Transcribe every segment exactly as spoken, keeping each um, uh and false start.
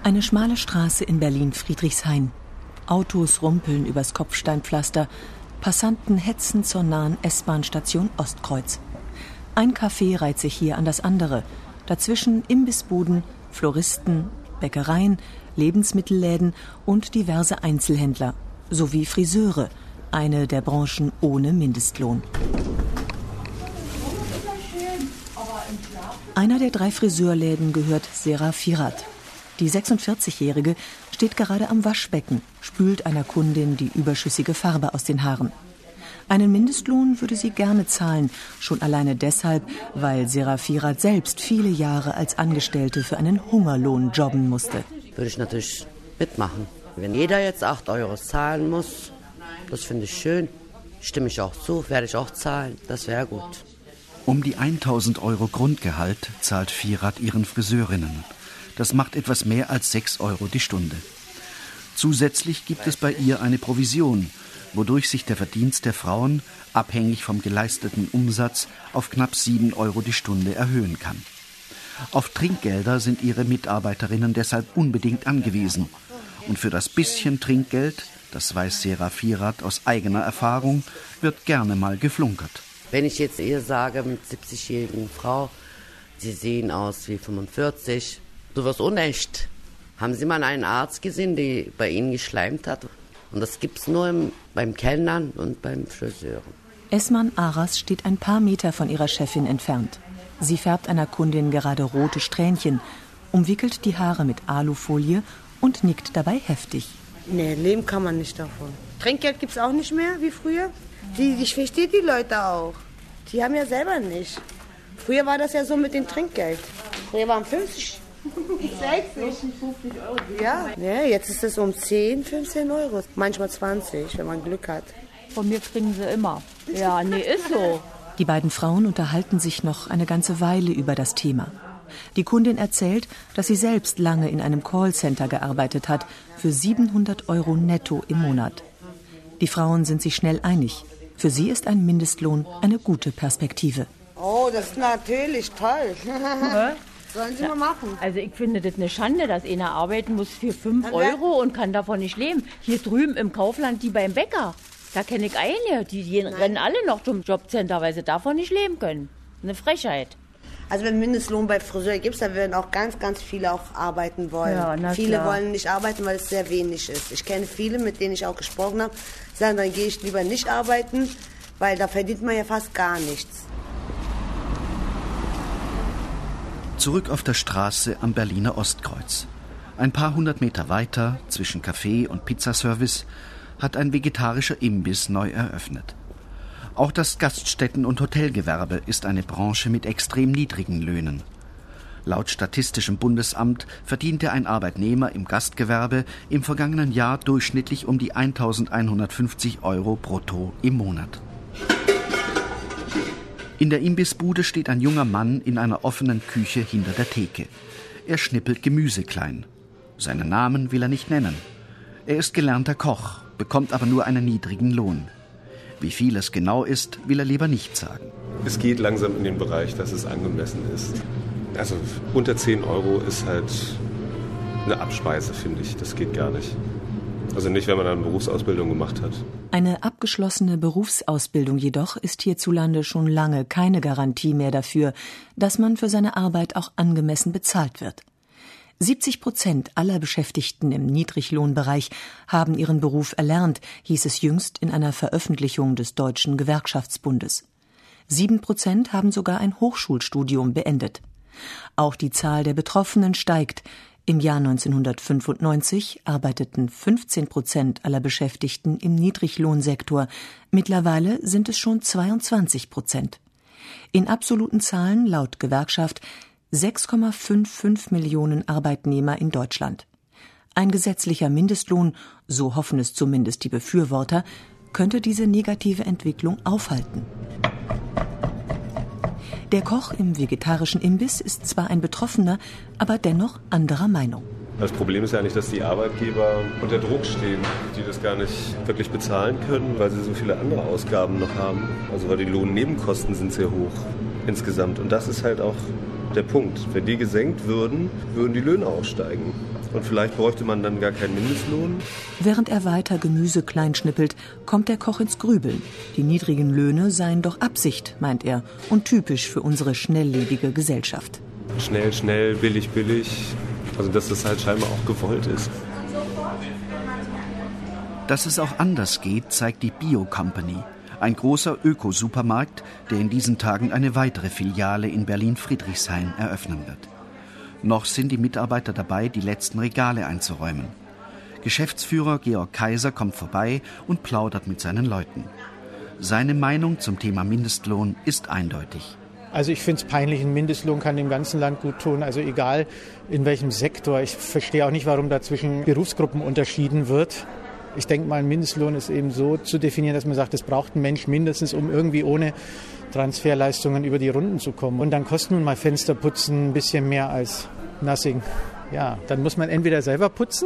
Eine schmale Straße in Berlin-Friedrichshain. Autos rumpeln übers Kopfsteinpflaster. Passanten hetzen zur nahen S-Bahn-Station Ostkreuz. Ein Café reiht sich hier an das andere. Dazwischen Imbissbuden, Floristen, Bäckereien, Lebensmittelläden und diverse Einzelhändler. Sowie Friseure, eine der Branchen ohne Mindestlohn. Einer der drei Friseurläden gehört Sera Firat. Die sechsundvierzigjährige steht gerade am Waschbecken, spült einer Kundin die überschüssige Farbe aus den Haaren. Einen Mindestlohn würde sie gerne zahlen, schon alleine deshalb, weil Sera Firat selbst viele Jahre als Angestellte für einen Hungerlohn jobben musste. Würde ich natürlich mitmachen. Wenn jeder jetzt acht Euro zahlen muss, das finde ich schön. Stimme ich auch zu, werde ich auch zahlen, das wäre gut. Um die tausend Euro Grundgehalt zahlt Firat ihren Friseurinnen. Das macht etwas mehr als sechs Euro die Stunde. Zusätzlich gibt es bei ihr eine Provision, wodurch sich der Verdienst der Frauen, abhängig vom geleisteten Umsatz, auf knapp sieben Euro die Stunde erhöhen kann. Auf Trinkgelder sind ihre Mitarbeiterinnen deshalb unbedingt angewiesen. Und für das bisschen Trinkgeld, das weiß Sera Firat aus eigener Erfahrung, wird gerne mal geflunkert. Wenn ich jetzt ihr sage, mit siebzigjährigen Frau, Sie sehen aus wie fünfundvierzig, sowas unecht. Haben Sie mal einen Arzt gesehen, der bei Ihnen geschleimt hat? Und das gibt's nur im, beim Kellnern und beim Friseur. Esman Aras steht ein paar Meter von ihrer Chefin entfernt. Sie färbt einer Kundin gerade rote Strähnchen, umwickelt die Haare mit Alufolie und nickt dabei heftig. Nee, leben kann man nicht davon. Trinkgeld gibt's auch nicht mehr, wie früher. Die, ich verstehe die Leute auch. Die haben ja selber nicht. Früher war das ja so mit dem Trinkgeld. Früher waren fünfzig, sechzig, fünfzig Euro. Ja, ja, jetzt ist es um zehn, fünfzehn Euro. Manchmal zwanzig, wenn man Glück hat. Von mir kriegen sie immer. Ja, nee, ist so. Die beiden Frauen unterhalten sich noch eine ganze Weile über das Thema. Die Kundin erzählt, dass sie selbst lange in einem Callcenter gearbeitet hat, für siebenhundert Euro netto im Monat. Die Frauen sind sich schnell einig. Für sie ist ein Mindestlohn eine gute Perspektive. Oh, das ist natürlich toll. Sollen Sie mal machen. Also ich finde das eine Schande, dass einer arbeiten muss für fünf Euro und kann davon nicht leben. Hier drüben im Kaufland, die beim Bäcker, da kenne ich einige, die, die rennen alle noch zum Jobcenter, weil sie davon nicht leben können. Eine Frechheit. Also wenn Mindestlohn bei Friseur gibt, dann werden auch ganz, ganz viele auch arbeiten wollen. Ja, na viele klar. wollen nicht arbeiten, weil es sehr wenig ist. Ich kenne viele, mit denen ich auch gesprochen habe, sagen, dann gehe ich lieber nicht arbeiten, weil da verdient man ja fast gar nichts. Zurück auf der Straße am Berliner Ostkreuz. Ein paar hundert Meter weiter, zwischen Café und Pizzaservice, hat ein vegetarischer Imbiss neu eröffnet. Auch das Gaststätten- und Hotelgewerbe ist eine Branche mit extrem niedrigen Löhnen. Laut Statistischem Bundesamt verdiente ein Arbeitnehmer im Gastgewerbe im vergangenen Jahr durchschnittlich um die eintausendeinhundertfünfzig Euro brutto im Monat. In der Imbissbude steht ein junger Mann in einer offenen Küche hinter der Theke. Er schnippelt Gemüse klein. Seinen Namen will er nicht nennen. Er ist gelernter Koch, bekommt aber nur einen niedrigen Lohn. Wie viel es genau ist, will er lieber nicht sagen. Es geht langsam in den Bereich, dass es angemessen ist. Also unter zehn Euro ist halt eine Abspeise, finde ich. Das geht gar nicht. Also nicht, wenn man eine Berufsausbildung gemacht hat. Eine abgeschlossene Berufsausbildung jedoch ist hierzulande schon lange keine Garantie mehr dafür, dass man für seine Arbeit auch angemessen bezahlt wird. siebzig Prozent aller Beschäftigten im Niedriglohnbereich haben ihren Beruf erlernt, hieß es jüngst in einer Veröffentlichung des Deutschen Gewerkschaftsbundes. Sieben Prozent haben sogar ein Hochschulstudium beendet. Auch die Zahl der Betroffenen steigt. Im Jahr neunzehnhundertfünfundneunzig arbeiteten fünfzehn Prozent aller Beschäftigten im Niedriglohnsektor. Mittlerweile sind es schon zweiundzwanzig Prozent. In absoluten Zahlen laut Gewerkschaft sechs Komma fünfundfünfzig Millionen Arbeitnehmer in Deutschland. Ein gesetzlicher Mindestlohn, so hoffen es zumindest die Befürworter, könnte diese negative Entwicklung aufhalten. Der Koch im vegetarischen Imbiss ist zwar ein Betroffener, aber dennoch anderer Meinung. Das Problem ist ja eigentlich, dass die Arbeitgeber unter Druck stehen, die das gar nicht wirklich bezahlen können, weil sie so viele andere Ausgaben noch haben. Also weil die Lohnnebenkosten sind sehr hoch insgesamt. Und das ist halt auch der Punkt. Wenn die gesenkt würden, würden die Löhne auch steigen. Und vielleicht bräuchte man dann gar keinen Mindestlohn. Während er weiter Gemüse kleinschnippelt, kommt der Koch ins Grübeln. Die niedrigen Löhne seien doch Absicht, meint er, und typisch für unsere schnelllebige Gesellschaft. Schnell, schnell, billig, billig. Also dass das halt scheinbar auch gewollt ist. Dass es auch anders geht, zeigt die Bio Company, ein großer Ökosupermarkt, der in diesen Tagen eine weitere Filiale in Berlin-Friedrichshain eröffnen wird. Noch sind die Mitarbeiter dabei, die letzten Regale einzuräumen. Geschäftsführer Georg Kaiser kommt vorbei und plaudert mit seinen Leuten. Seine Meinung zum Thema Mindestlohn ist eindeutig. Also ich finde es peinlich, ein Mindestlohn kann dem ganzen Land gut tun, also egal in welchem Sektor. Ich verstehe auch nicht, warum da zwischen Berufsgruppen unterschieden wird. Ich denke mal, ein Mindestlohn ist eben so zu definieren, dass man sagt, das braucht ein Mensch mindestens, um irgendwie ohne Transferleistungen über die Runden zu kommen. Und dann kostet nun mal Fensterputzen ein bisschen mehr als nothing. Ja, dann muss man entweder selber putzen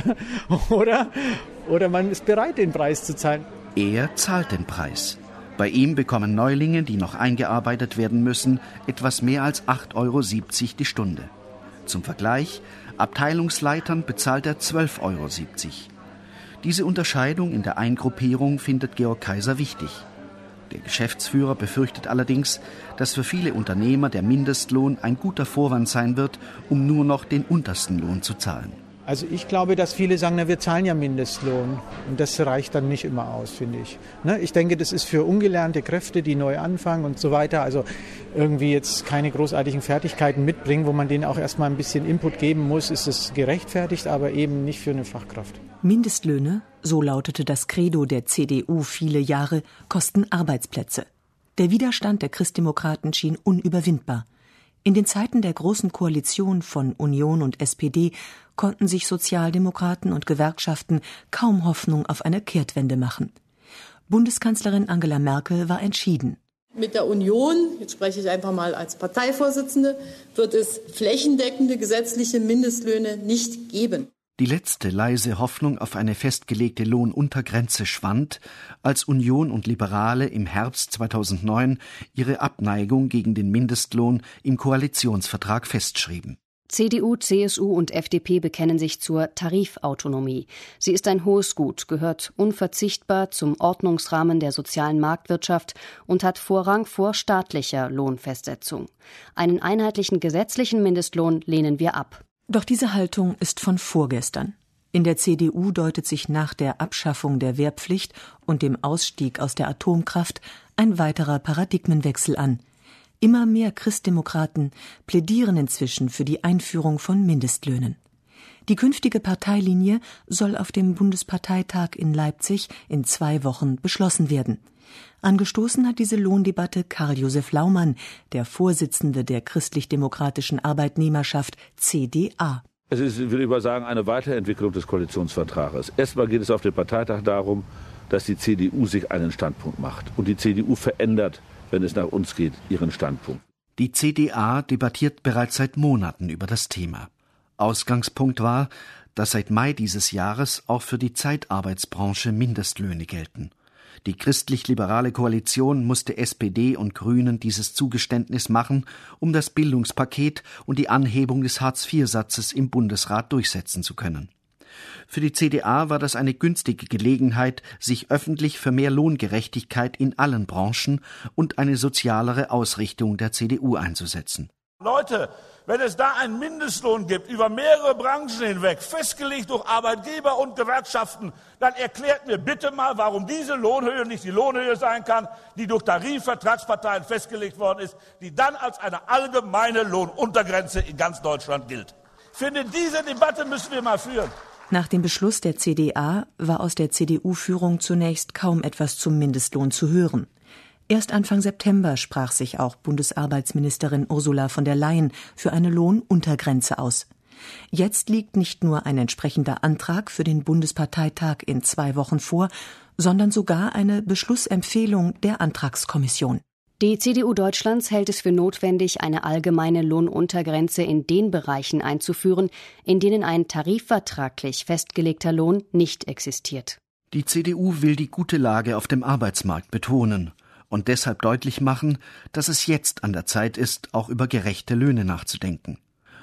oder, oder man ist bereit, den Preis zu zahlen. Er zahlt den Preis. Bei ihm bekommen Neulinge, die noch eingearbeitet werden müssen, etwas mehr als acht Euro siebzig die Stunde. Zum Vergleich, Abteilungsleitern bezahlt er zwölf Euro siebzig. Diese Unterscheidung in der Eingruppierung findet Georg Kaiser wichtig. Der Geschäftsführer befürchtet allerdings, dass für viele Unternehmer der Mindestlohn ein guter Vorwand sein wird, um nur noch den untersten Lohn zu zahlen. Also ich glaube, dass viele sagen, na, wir zahlen ja Mindestlohn. Und das reicht dann nicht immer aus, finde ich. Ne? Ich denke, das ist für ungelernte Kräfte, die neu anfangen und so weiter, also irgendwie jetzt keine großartigen Fertigkeiten mitbringen, wo man denen auch erstmal ein bisschen Input geben muss, ist es gerechtfertigt, aber eben nicht für eine Fachkraft. Mindestlöhne, so lautete das Credo der C D U viele Jahre, kosten Arbeitsplätze. Der Widerstand der Christdemokraten schien unüberwindbar. In den Zeiten der Großen Koalition von Union und S P D konnten sich Sozialdemokraten und Gewerkschaften kaum Hoffnung auf eine Kehrtwende machen. Bundeskanzlerin Angela Merkel war entschieden. Mit der Union, jetzt spreche ich einfach mal als Parteivorsitzende, wird es flächendeckende gesetzliche Mindestlöhne nicht geben. Die letzte leise Hoffnung auf eine festgelegte Lohnuntergrenze schwand, als Union und Liberale im Herbst zweitausendneun ihre Abneigung gegen den Mindestlohn im Koalitionsvertrag festschrieben. C D U, C S U und F D P bekennen sich zur Tarifautonomie. Sie ist ein hohes Gut, gehört unverzichtbar zum Ordnungsrahmen der sozialen Marktwirtschaft und hat Vorrang vor staatlicher Lohnfestsetzung. Einen einheitlichen gesetzlichen Mindestlohn lehnen wir ab. Doch diese Haltung ist von vorgestern. In der C D U deutet sich nach der Abschaffung der Wehrpflicht und dem Ausstieg aus der Atomkraft ein weiterer Paradigmenwechsel an. Immer mehr Christdemokraten plädieren inzwischen für die Einführung von Mindestlöhnen. Die künftige Parteilinie soll auf dem Bundesparteitag in Leipzig in zwei Wochen beschlossen werden. Angestoßen hat diese Lohndebatte Karl-Josef Laumann, der Vorsitzende der christlich-demokratischen Arbeitnehmerschaft C D A. Es ist, ich würde sagen, eine Weiterentwicklung des Koalitionsvertrages. Erstmal geht es auf dem Parteitag darum, dass die C D U sich einen Standpunkt macht. Und die C D U verändert, wenn es nach uns geht, ihren Standpunkt. Die C D A debattiert bereits seit Monaten über das Thema. Ausgangspunkt war, dass seit Mai dieses Jahres auch für die Zeitarbeitsbranche Mindestlöhne gelten. Die christlich-liberale Koalition musste S P D und Grünen dieses Zugeständnis machen, um das Bildungspaket und die Anhebung des Hartz-vier-Satzes im Bundesrat durchsetzen zu können. Für die C D A war das eine günstige Gelegenheit, sich öffentlich für mehr Lohngerechtigkeit in allen Branchen und eine sozialere Ausrichtung der C D U einzusetzen. Leute, wenn es da einen Mindestlohn gibt, über mehrere Branchen hinweg, festgelegt durch Arbeitgeber und Gewerkschaften, dann erklärt mir bitte mal, warum diese Lohnhöhe nicht die Lohnhöhe sein kann, die durch Tarifvertragsparteien festgelegt worden ist, die dann als eine allgemeine Lohnuntergrenze in ganz Deutschland gilt. Ich finde, diese Debatte müssen wir mal führen. Nach dem Beschluss der C D A war aus der C D U-Führung zunächst kaum etwas zum Mindestlohn zu hören. Erst Anfang September sprach sich auch Bundesarbeitsministerin Ursula von der Leyen für eine Lohnuntergrenze aus. Jetzt liegt nicht nur ein entsprechender Antrag für den Bundesparteitag in zwei Wochen vor, sondern sogar eine Beschlussempfehlung der Antragskommission. Die C D U Deutschlands hält es für notwendig, eine allgemeine Lohnuntergrenze in den Bereichen einzuführen, in denen ein tarifvertraglich festgelegter Lohn nicht existiert. Die C D U will die gute Lage auf dem Arbeitsmarkt betonen und deshalb deutlich machen, dass es jetzt an der Zeit ist, auch über gerechte Löhne nachzudenken.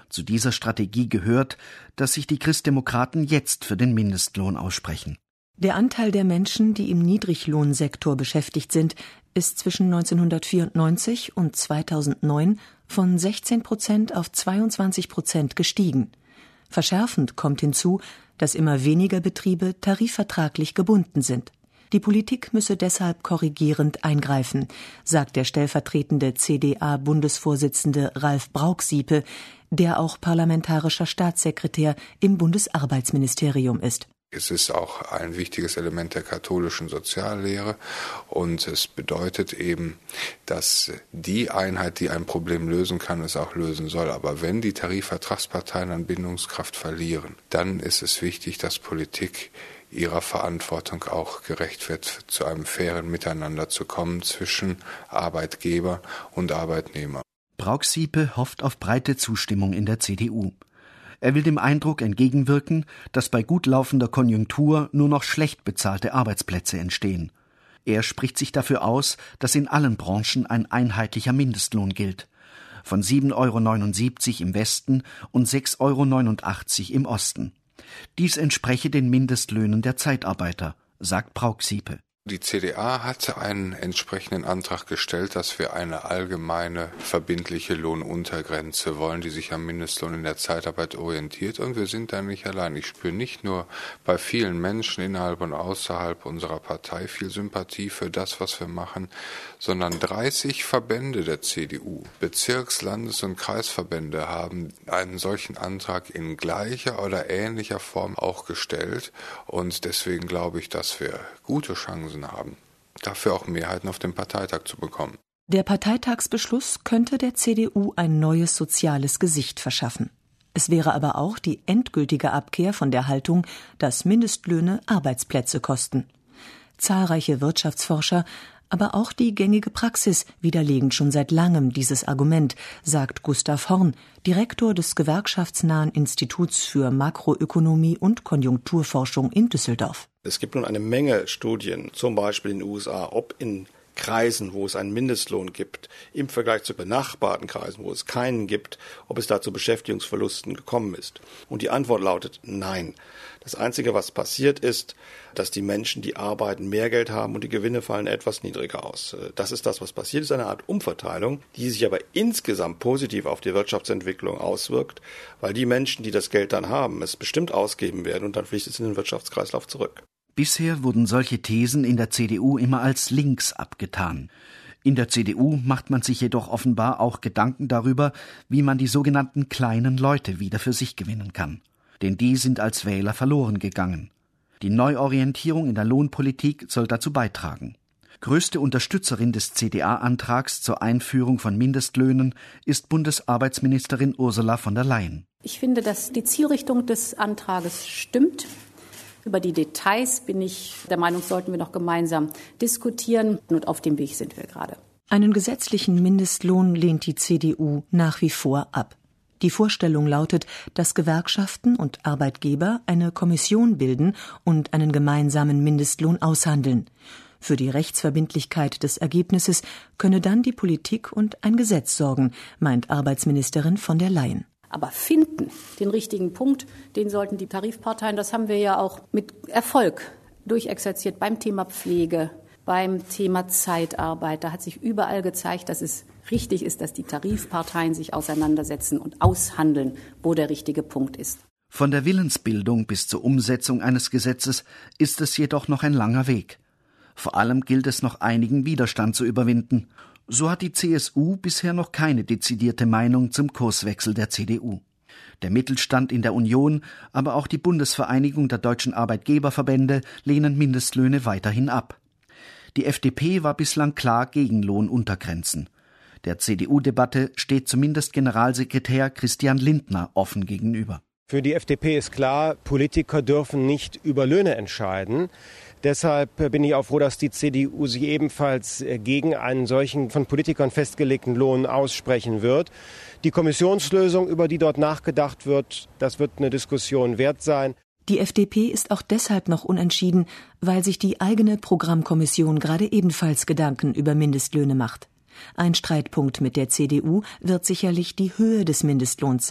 Zu dieser Strategie gehört, dass sich die Christdemokraten jetzt für den Mindestlohn aussprechen. Der Anteil der Menschen, die im Niedriglohnsektor beschäftigt sind, ist zwischen neunzehnhundertvierundneunzig und zweitausendneun von sechzehn Prozent auf zweiundzwanzig Prozent gestiegen. Verschärfend kommt hinzu, dass immer weniger Betriebe tarifvertraglich gebunden sind. Die Politik müsse deshalb korrigierend eingreifen, sagt der stellvertretende C D A-Bundesvorsitzende Ralf Brauxiepe, der auch parlamentarischer Staatssekretär im Bundesarbeitsministerium ist. Es ist auch ein wichtiges Element der katholischen Soziallehre und es bedeutet eben, dass die Einheit, die ein Problem lösen kann, es auch lösen soll. Aber wenn die Tarifvertragsparteien an Bindungskraft verlieren, dann ist es wichtig, dass Politik ihrer Verantwortung auch gerecht wird, zu einem fairen Miteinander zu kommen zwischen Arbeitgeber und Arbeitnehmer. Brauxiepe hofft auf breite Zustimmung in der C D U. Er will dem Eindruck entgegenwirken, dass bei gut laufender Konjunktur nur noch schlecht bezahlte Arbeitsplätze entstehen. Er spricht sich dafür aus, dass in allen Branchen ein einheitlicher Mindestlohn gilt. Von sieben Euro neunundsiebzig im Westen und sechs Euro neunundachtzig im Osten. Dies entspreche den Mindestlöhnen der Zeitarbeiter, sagt Brauxiepe. Die C D A hatte einen entsprechenden Antrag gestellt, dass wir eine allgemeine verbindliche Lohnuntergrenze wollen, die sich am Mindestlohn in der Zeitarbeit orientiert. Und wir sind da nicht allein. Ich spüre nicht nur bei vielen Menschen innerhalb und außerhalb unserer Partei viel Sympathie für das, was wir machen, sondern dreißig Verbände der C D U, Bezirks-, Landes- und Kreisverbände haben einen solchen Antrag in gleicher oder ähnlicher Form auch gestellt. Und deswegen glaube ich, dass wir gute Chancen haben, dafür auch Mehrheiten auf dem Parteitag zu bekommen. Der Parteitagsbeschluss könnte der C D U ein neues soziales Gesicht verschaffen. Es wäre aber auch die endgültige Abkehr von der Haltung, dass Mindestlöhne Arbeitsplätze kosten. Zahlreiche Wirtschaftsforscher, aber auch die gängige Praxis widerlegen schon seit langem dieses Argument, sagt Gustav Horn, Direktor des gewerkschaftsnahen Instituts für Makroökonomie und Konjunkturforschung in Düsseldorf. Es gibt nun eine Menge Studien, zum Beispiel in den U S A, ob in Kreisen, wo es einen Mindestlohn gibt, im Vergleich zu benachbarten Kreisen, wo es keinen gibt, ob es da zu Beschäftigungsverlusten gekommen ist. Und die Antwort lautet nein. Das Einzige, was passiert ist, dass die Menschen, die arbeiten, mehr Geld haben und die Gewinne fallen etwas niedriger aus. Das ist das, was passiert. Es ist eine Art Umverteilung, die sich aber insgesamt positiv auf die Wirtschaftsentwicklung auswirkt, weil die Menschen, die das Geld dann haben, es bestimmt ausgeben werden und dann fließt es in den Wirtschaftskreislauf zurück. Bisher wurden solche Thesen in der C D U immer als links abgetan. In der C D U macht man sich jedoch offenbar auch Gedanken darüber, wie man die sogenannten kleinen Leute wieder für sich gewinnen kann. Denn die sind als Wähler verloren gegangen. Die Neuorientierung in der Lohnpolitik soll dazu beitragen. Größte Unterstützerin des C D A-Antrags zur Einführung von Mindestlöhnen ist Bundesarbeitsministerin Ursula von der Leyen. Ich finde, dass die Zielrichtung des Antrages stimmt. Über die Details bin ich der Meinung, sollten wir noch gemeinsam diskutieren. Und auf dem Weg sind wir gerade. Einen gesetzlichen Mindestlohn lehnt die C D U nach wie vor ab. Die Vorstellung lautet, dass Gewerkschaften und Arbeitgeber eine Kommission bilden und einen gemeinsamen Mindestlohn aushandeln. Für die Rechtsverbindlichkeit des Ergebnisses könne dann die Politik und ein Gesetz sorgen, meint Arbeitsministerin von der Leyen. Aber finden, den richtigen Punkt, den sollten die Tarifparteien, das haben wir ja auch mit Erfolg durchexerziert beim Thema Pflege, beim Thema Zeitarbeit. Da hat sich überall gezeigt, dass es richtig ist, dass die Tarifparteien sich auseinandersetzen und aushandeln, wo der richtige Punkt ist. Von der Willensbildung bis zur Umsetzung eines Gesetzes ist es jedoch noch ein langer Weg. Vor allem gilt es noch einigen Widerstand zu überwinden. So hat die C S U bisher noch keine dezidierte Meinung zum Kurswechsel der C D U. Der Mittelstand in der Union, aber auch die Bundesvereinigung der deutschen Arbeitgeberverbände lehnen Mindestlöhne weiterhin ab. Die F D P war bislang klar gegen Lohnuntergrenzen. Der C D U-Debatte steht zumindest Generalsekretär Christian Lindner offen gegenüber. Für die F D P ist klar, Politiker dürfen nicht über Löhne entscheiden. Deshalb bin ich auch froh, dass die C D U sich ebenfalls gegen einen solchen von Politikern festgelegten Lohn aussprechen wird. Die Kommissionslösung, über die dort nachgedacht wird, das wird eine Diskussion wert sein. Die F D P ist auch deshalb noch unentschieden, weil sich die eigene Programmkommission gerade ebenfalls Gedanken über Mindestlöhne macht. Ein Streitpunkt mit der C D U wird sicherlich die Höhe des Mindestlohns sein.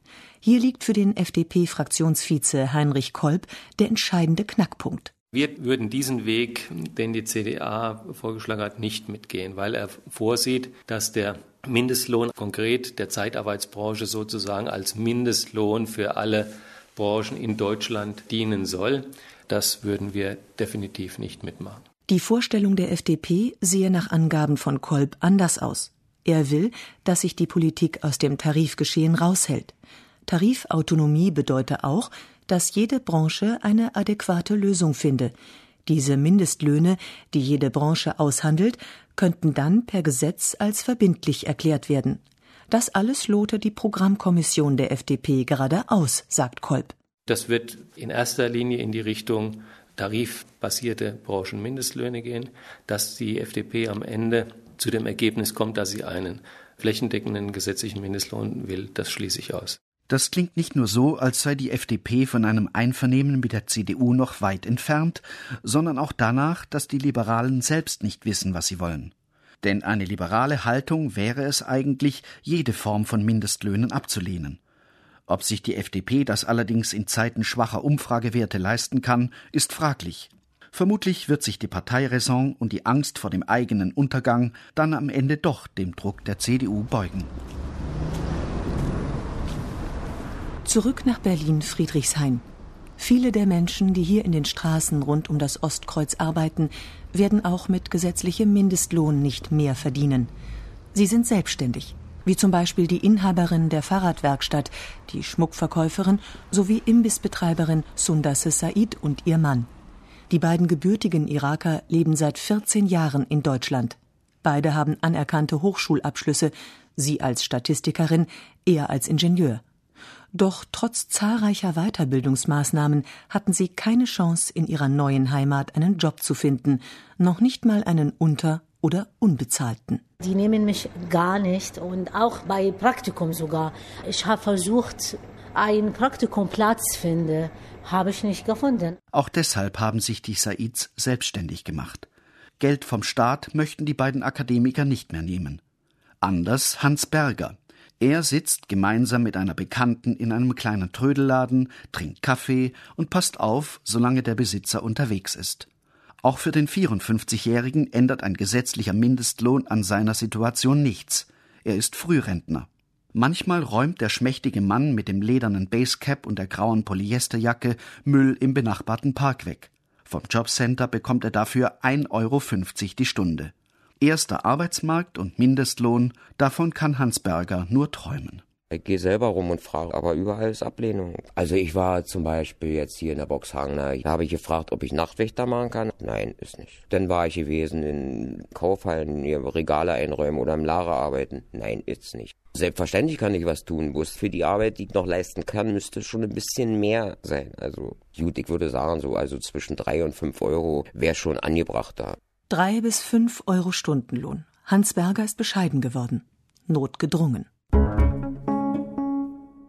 Hier liegt für den F D P-Fraktionsvize Heinrich Kolb der entscheidende Knackpunkt. Wir würden diesen Weg, den die C D A vorgeschlagen hat, nicht mitgehen, weil er vorsieht, dass der Mindestlohn konkret der Zeitarbeitsbranche sozusagen als Mindestlohn für alle Branchen in Deutschland dienen soll. Das würden wir definitiv nicht mitmachen. Die Vorstellung der F D P sehe nach Angaben von Kolb anders aus. Er will, dass sich die Politik aus dem Tarifgeschehen raushält. Tarifautonomie bedeute auch, dass jede Branche eine adäquate Lösung finde. Diese Mindestlöhne, die jede Branche aushandelt, könnten dann per Gesetz als verbindlich erklärt werden. Das alles lote die Programmkommission der F D P gerade aus, sagt Kolb. Das wird in erster Linie in die Richtung tarifbasierte Branchenmindestlöhne gehen, dass die F D P am Ende zu dem Ergebnis kommt, dass sie einen flächendeckenden gesetzlichen Mindestlohn will. Das schließe ich aus. Das klingt nicht nur so, als sei die F D P von einem Einvernehmen mit der C D U noch weit entfernt, sondern auch danach, dass die Liberalen selbst nicht wissen, was sie wollen. Denn eine liberale Haltung wäre es eigentlich, jede Form von Mindestlöhnen abzulehnen. Ob sich die F D P das allerdings in Zeiten schwacher Umfragewerte leisten kann, ist fraglich. Vermutlich wird sich die Parteiräson und die Angst vor dem eigenen Untergang dann am Ende doch dem Druck der C D U beugen. Zurück nach Berlin-Friedrichshain. Viele der Menschen, die hier in den Straßen rund um das Ostkreuz arbeiten, werden auch mit gesetzlichem Mindestlohn nicht mehr verdienen. Sie sind selbstständig, wie zum Beispiel die Inhaberin der Fahrradwerkstatt, die Schmuckverkäuferin sowie Imbissbetreiberin Sundase Said und ihr Mann. Die beiden gebürtigen Iraker leben seit vierzehn Jahren in Deutschland. Beide haben anerkannte Hochschulabschlüsse, sie als Statistikerin, er als Ingenieur. Doch trotz zahlreicher Weiterbildungsmaßnahmen hatten sie keine Chance, in ihrer neuen Heimat einen Job zu finden, noch nicht mal einen unter- oder unbezahlten. Die nehmen mich gar nicht und auch bei Praktikum sogar. Ich habe versucht, einen Praktikumplatz zu finden, habe ich nicht gefunden. Auch deshalb haben sich die Saids selbstständig gemacht. Geld vom Staat möchten die beiden Akademiker nicht mehr nehmen. Anders Hans Berger. Er sitzt gemeinsam mit einer Bekannten in einem kleinen Trödelladen, trinkt Kaffee und passt auf, solange der Besitzer unterwegs ist. Auch für den vierundfünfzigjährigen ändert ein gesetzlicher Mindestlohn an seiner Situation nichts. Er ist Frührentner. Manchmal räumt der schmächtige Mann mit dem ledernen Basecap und der grauen Polyesterjacke Müll im benachbarten Park weg. Vom Jobcenter bekommt er dafür ein Euro fünfzig die Stunde. Erster Arbeitsmarkt und Mindestlohn, davon kann Hans Berger nur träumen. Ich gehe selber rum und frage, aber überall ist Ablehnung. Also ich war zum Beispiel jetzt hier in der Boxhagen, da habe ich gefragt, ob ich Nachtwächter machen kann. Nein, ist nicht. Dann war ich gewesen in Kaufhallen, hier Regale einräumen oder im Lager arbeiten. Nein, ist nicht. Selbstverständlich kann ich was tun, bloß für die Arbeit, die ich noch leisten kann, müsste schon ein bisschen mehr sein. Also gut, ich würde sagen, so also zwischen drei und fünf Euro wäre schon angebrachter. Drei bis fünf Euro Stundenlohn. Hans Berger ist bescheiden geworden. Notgedrungen.